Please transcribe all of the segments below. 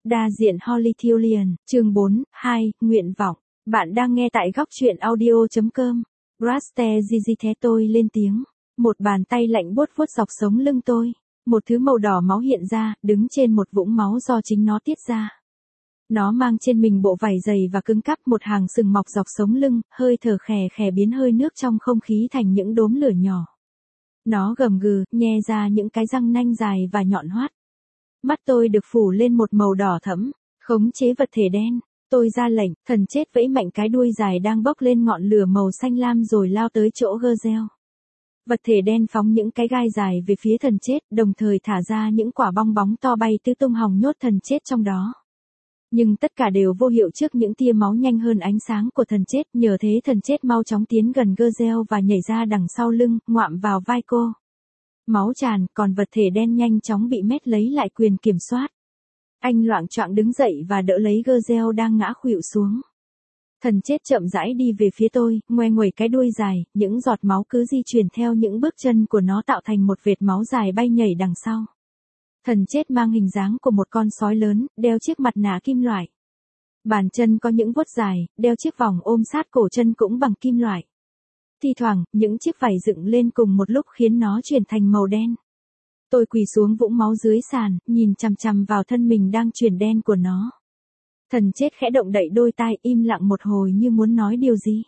Đa diện Holythilian, chương 4, 2, nguyện vọng. Bạn đang nghe tại góc truyện audio.com. Raste Gigi thế tôi lên tiếng. Một bàn tay lạnh buốt vuốt dọc sống lưng tôi. Một thứ màu đỏ máu hiện ra, đứng trên một vũng máu do chính nó tiết ra. Nó mang trên mình bộ vải dày và cứng cáp, một hàng sừng mọc dọc sống lưng, hơi thở khè khè biến hơi nước trong không khí thành những đốm lửa nhỏ. Nó gầm gừ, nhe ra những cái răng nanh dài và nhọn hoắt. Mắt tôi được phủ lên một màu đỏ thẫm, khống chế vật thể đen. Tôi ra lệnh, thần chết vẫy mạnh cái đuôi dài đang bốc lên ngọn lửa màu xanh lam rồi lao tới chỗ Gazelle. Vật thể đen phóng những cái gai dài về phía thần chết, đồng thời thả ra những quả bong bóng to bay tứ tung hòng nhốt thần chết trong đó. Nhưng tất cả đều vô hiệu trước những tia máu nhanh hơn ánh sáng của thần chết, nhờ thế thần chết mau chóng tiến gần Gazelle và nhảy ra đằng sau lưng, ngoạm vào vai cô. Máu tràn, còn vật thể đen nhanh chóng bị Matt lấy lại quyền kiểm soát. Anh loạng choạng đứng dậy và đỡ lấy Gazelle đang ngã khuỵu xuống. Thần chết chậm rãi đi về phía tôi, ngoe nguẩy cái đuôi dài, những giọt máu cứ di chuyển theo những bước chân của nó tạo thành một vệt máu dài bay nhảy đằng sau. Thần chết mang hình dáng của một con sói lớn, đeo chiếc mặt nạ kim loại. Bàn chân có những vuốt dài, đeo chiếc vòng ôm sát cổ chân cũng bằng kim loại. Thi thoảng, những chiếc vảy dựng lên cùng một lúc khiến nó chuyển thành màu đen. Tôi quỳ xuống vũng máu dưới sàn, nhìn chằm chằm vào thân mình đang chuyển đen của nó. Thần chết khẽ động đậy đôi tai, im lặng một hồi như muốn nói điều gì.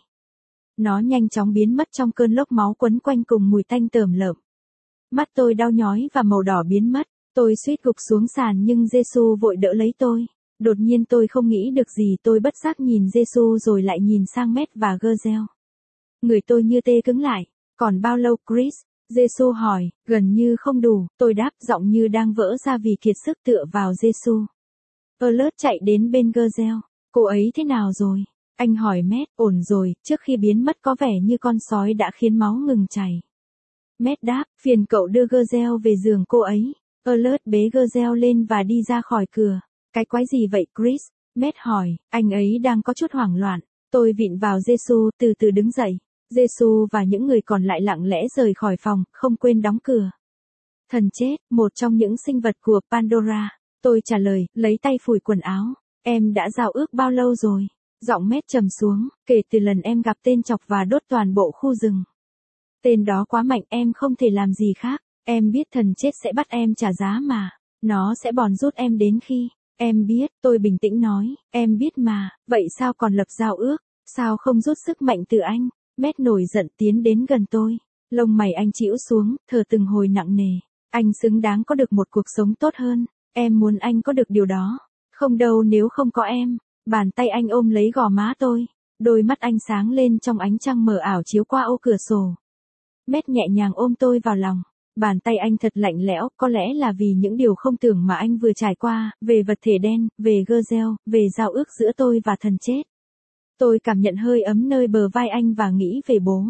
Nó nhanh chóng biến mất trong cơn lốc máu quấn quanh cùng mùi tanh tởm lợm. Mắt tôi đau nhói và màu đỏ biến mất. Tôi suýt gục xuống sàn nhưng Giêsu vội đỡ lấy tôi. Đột nhiên tôi không nghĩ được gì, tôi bất giác nhìn Giêsu rồi lại nhìn sang Matt và Gazelle. Người tôi như tê cứng lại. Còn bao lâu Chris? Giêsu hỏi. Gần như không đủ, tôi đáp, giọng như đang vỡ ra vì kiệt sức tựa vào Giêsu. Alert chạy đến bên Gazelle. Cô ấy thế nào rồi? Anh hỏi Matt. Ổn rồi, trước khi biến mất có vẻ như con sói đã khiến máu ngừng chảy. Matt đáp, phiền cậu đưa Gazelle về giường cô ấy. Alert bế Gazelle lên và đi ra khỏi cửa. Cái quái gì vậy Chris? Matt hỏi, anh ấy đang có chút hoảng loạn. Tôi vịn vào Giêsu, từ từ đứng dậy. Giêsu và những người còn lại lặng lẽ rời khỏi phòng, không quên đóng cửa. Thần chết, một trong những sinh vật của Pandora. Tôi trả lời, lấy tay phủi quần áo. Em đã giao ước bao lâu rồi? Giọng Matt trầm xuống, kể từ lần em gặp tên chọc và đốt toàn bộ khu rừng. Tên đó quá mạnh, em không thể làm gì khác. Em biết thần chết sẽ bắt em trả giá mà. Nó sẽ bòn rút em đến khi. Em biết, tôi bình tĩnh nói, em biết mà, vậy sao còn lập giao ước? Sao không rút sức mạnh từ anh? Matt nổi giận tiến đến gần tôi. Lông mày anh chĩu xuống, thở từng hồi nặng nề. Anh xứng đáng có được một cuộc sống tốt hơn. Em muốn anh có được điều đó. Không đâu nếu không có em. Bàn tay anh ôm lấy gò má tôi. Đôi mắt anh sáng lên trong ánh trăng mờ ảo chiếu qua ô cửa sổ. Matt nhẹ nhàng ôm tôi vào lòng. Bàn tay anh thật lạnh lẽo, có lẽ là vì những điều không tưởng mà anh vừa trải qua, về vật thể đen, về Gazelle, về giao ước giữa tôi và thần chết. Tôi cảm nhận hơi ấm nơi bờ vai anh và nghĩ về bố.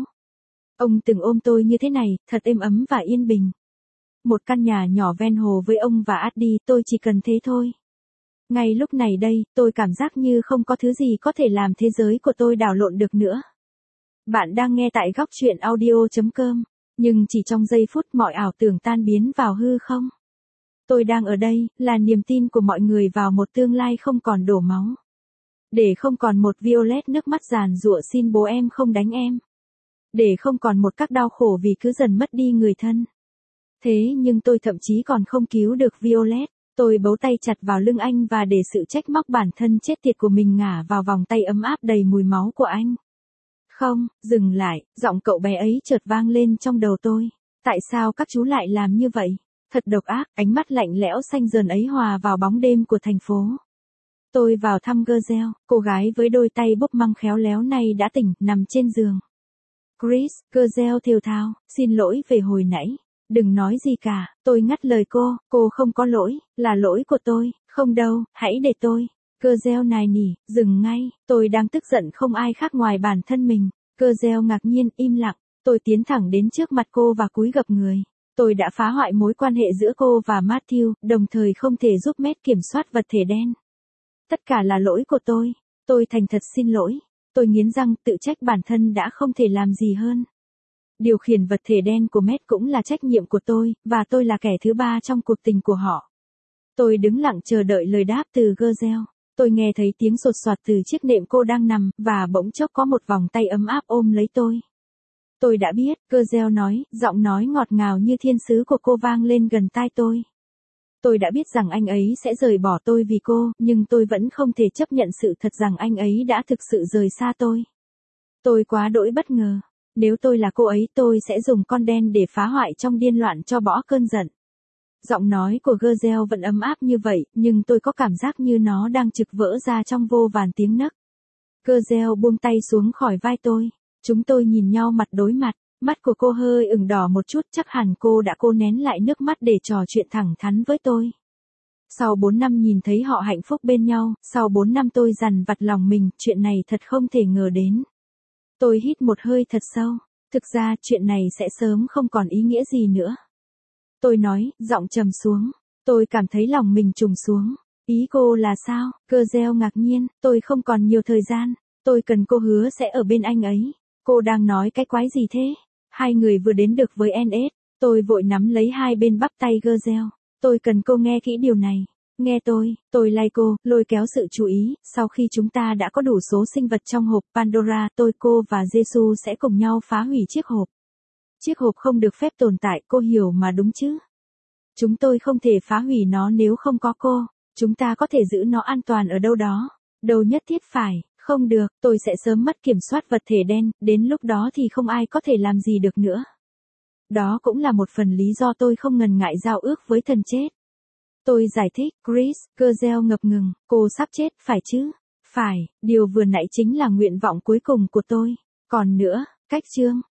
Ông từng ôm tôi như thế này, thật êm ấm và yên bình. Một căn nhà nhỏ ven hồ với ông và Addie, tôi chỉ cần thế thôi. Ngay lúc này đây, tôi cảm giác như không có thứ gì có thể làm thế giới của tôi đảo lộn được nữa. Bạn đang nghe tại góc truyện audio.com. Nhưng chỉ trong giây phút mọi ảo tưởng tan biến vào hư không. Tôi đang ở đây, là niềm tin của mọi người vào một tương lai không còn đổ máu. Để không còn một Violet nước mắt giàn giụa xin bố em không đánh em. Để không còn một các đau khổ vì cứ dần mất đi người thân. Thế nhưng tôi thậm chí còn không cứu được Violet. Tôi bấu tay chặt vào lưng anh và để sự trách móc bản thân chết tiệt của mình ngả vào vòng tay ấm áp đầy mùi máu của anh. Không, dừng lại, giọng cậu bé ấy chợt vang lên trong đầu tôi. Tại sao các chú lại làm như vậy? Thật độc ác, ánh mắt lạnh lẽo xanh dờn ấy hòa vào bóng đêm của thành phố. Tôi vào thăm Gazelle, cô gái với đôi tay búp măng khéo léo này đã tỉnh, nằm trên giường. Chris, Gazelle thều thào, xin lỗi về hồi nãy. Đừng nói gì cả, tôi ngắt lời cô không có lỗi, là lỗi của tôi, không đâu, hãy để tôi. Gazelle nài nỉ, dừng ngay, tôi đang tức giận không ai khác ngoài bản thân mình. Gazelle ngạc nhiên, im lặng, tôi tiến thẳng đến trước mặt cô và cúi gập người. Tôi đã phá hoại mối quan hệ giữa cô và Matthew, đồng thời không thể giúp Matt kiểm soát vật thể đen. Tất cả là lỗi của tôi thành thật xin lỗi. Tôi nghiến răng tự trách bản thân đã không thể làm gì hơn. Điều khiển vật thể đen của Matt cũng là trách nhiệm của tôi, và tôi là kẻ thứ ba trong cuộc tình của họ. Tôi đứng lặng chờ đợi lời đáp từ Gazelle. Tôi nghe thấy tiếng sột soạt từ chiếc nệm cô đang nằm, và bỗng chốc có một vòng tay ấm áp ôm lấy tôi. Tôi đã biết, Gazelle nói, giọng nói ngọt ngào như thiên sứ của cô vang lên gần tai tôi. Tôi đã biết rằng anh ấy sẽ rời bỏ tôi vì cô, nhưng tôi vẫn không thể chấp nhận sự thật rằng anh ấy đã thực sự rời xa tôi. Tôi quá đỗi bất ngờ. Nếu tôi là cô ấy tôi sẽ dùng con đen để phá hoại trong điên loạn cho bỏ cơn giận. Giọng nói của Gazelle vẫn ấm áp như vậy, nhưng tôi có cảm giác như nó đang trực vỡ ra trong vô vàn tiếng nấc. Gazelle buông tay xuống khỏi vai tôi. Chúng tôi nhìn nhau mặt đối mặt. Mắt của cô hơi ửng đỏ một chút, chắc hẳn cô đã cố nén lại nước mắt để trò chuyện thẳng thắn với tôi. Sau 4 năm nhìn thấy họ hạnh phúc bên nhau, sau 4 năm tôi dằn vặt lòng mình, chuyện này thật không thể ngờ đến. Tôi hít một hơi thật sâu. Thực ra chuyện này sẽ sớm không còn ý nghĩa gì nữa. Tôi nói, giọng trầm xuống. Tôi cảm thấy lòng mình trùng xuống. Ý cô là sao? Gazelle ngạc nhiên, tôi không còn nhiều thời gian. Tôi cần cô hứa sẽ ở bên anh ấy. Cô đang nói cái quái gì thế? Hai người vừa đến được với NS. Tôi vội nắm lấy hai bên bắp tay Gazelle. Tôi cần cô nghe kỹ điều này. Nghe tôi lay cô, lôi kéo sự chú ý. Sau khi chúng ta đã có đủ số sinh vật trong hộp Pandora, cô và Jesus sẽ cùng nhau phá hủy chiếc hộp. Chiếc hộp không được phép tồn tại, cô hiểu mà đúng chứ? Chúng tôi không thể phá hủy nó nếu không có cô. Chúng ta có thể giữ nó an toàn ở đâu đó. Đâu nhất thiết phải, không được, tôi sẽ sớm mất kiểm soát vật thể đen, đến lúc đó thì không ai có thể làm gì được nữa. Đó cũng là một phần lý do tôi không ngần ngại giao ước với thần chết. Tôi giải thích, Chris, Gazelle ngập ngừng, cô sắp chết, phải chứ? Phải, điều vừa nãy chính là nguyện vọng cuối cùng của tôi. Còn nữa, cách chương.